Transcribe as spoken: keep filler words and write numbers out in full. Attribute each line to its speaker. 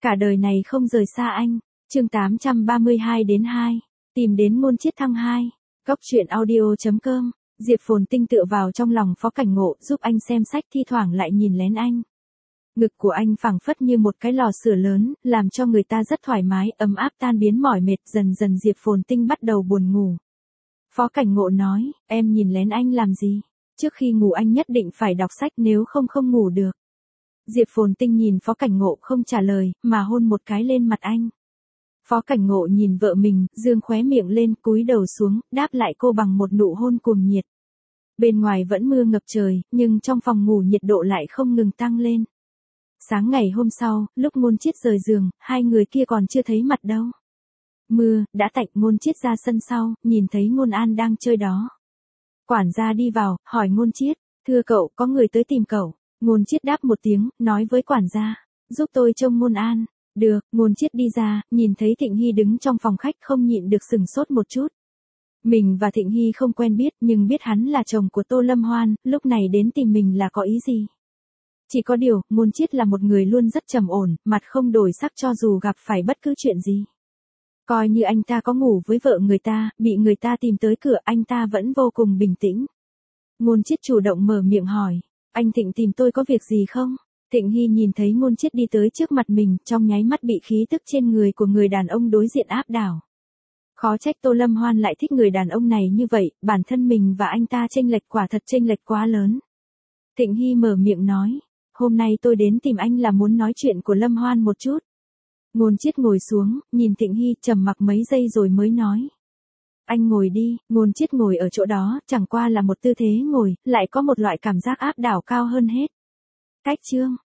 Speaker 1: Cả đời này không rời xa anh. Chương tám trăm ba mươi hai đến hai. Tìm đến môn triết thăng hai. Góc truyện audio chấm com. Diệp Phồn Tinh tựa vào trong lòng Phó Cảnh Ngộ, giúp anh xem sách, thi thoảng lại nhìn lén anh. Ngực của anh phẳng phất như một cái lò sưởi lớn, làm cho người ta rất thoải mái, ấm áp tan biến mỏi mệt. Dần dần Diệp Phồn Tinh bắt đầu buồn ngủ. Phó Cảnh Ngộ nói, em nhìn lén anh làm gì? Trước khi ngủ anh nhất định phải đọc sách, nếu không không ngủ được. Diệp Phồn Tinh nhìn Phó Cảnh Ngộ không trả lời, mà hôn một cái lên mặt anh. Phó Cảnh Ngộ nhìn vợ mình, dương khóe miệng lên, cúi đầu xuống, đáp lại cô bằng một nụ hôn cuồng nhiệt. Bên ngoài vẫn mưa ngập trời, nhưng trong phòng ngủ nhiệt độ lại không ngừng tăng lên. Sáng ngày hôm sau, lúc Ngôn Chiết rời giường, hai người kia còn chưa thấy mặt đâu. Mưa đã tạnh, Ngôn Chiết ra sân sau, nhìn thấy Ngôn An đang chơi đó. Quản gia đi vào, hỏi Ngôn Chiết, thưa cậu, có người tới tìm cậu. Ngôn Chiết đáp một tiếng, nói với quản gia, giúp tôi trông Ngôn An. Được. Ngôn Chiết đi ra, nhìn thấy Thịnh Hy đứng trong phòng khách, không nhịn được sửng sốt một chút. Mình và Thịnh Hy không quen biết, nhưng biết hắn là chồng của Tô Lâm Hoan, lúc này đến tìm mình là có ý gì? Chỉ có điều, Ngôn Chiết là một người luôn rất trầm ổn, mặt không đổi sắc cho dù gặp phải bất cứ chuyện gì. Coi như anh ta có ngủ với vợ người ta, bị người ta tìm tới cửa, anh ta vẫn vô cùng bình tĩnh. Ngôn Chiết chủ động mở miệng hỏi, anh Thịnh tìm tôi có việc gì không? Thịnh Hy nhìn thấy Ngôn Chiết đi tới trước mặt mình, trong nháy mắt bị khí tức trên người của người đàn ông đối diện áp đảo. Khó trách Tô Lâm Hoan lại thích người đàn ông này như vậy, bản thân mình và anh ta chênh lệch quả thật chênh lệch quá lớn. Thịnh Hy mở miệng nói, hôm nay tôi đến tìm anh là muốn nói chuyện của Lâm Hoan một chút. Ngôn Chiết ngồi xuống, nhìn Thịnh Hy, trầm mặc mấy giây rồi mới nói. Anh ngồi đi. Ngôn Chiết ngồi ở chỗ đó, chẳng qua là một tư thế ngồi, lại có một loại cảm giác áp đảo cao hơn hết. Cách chương.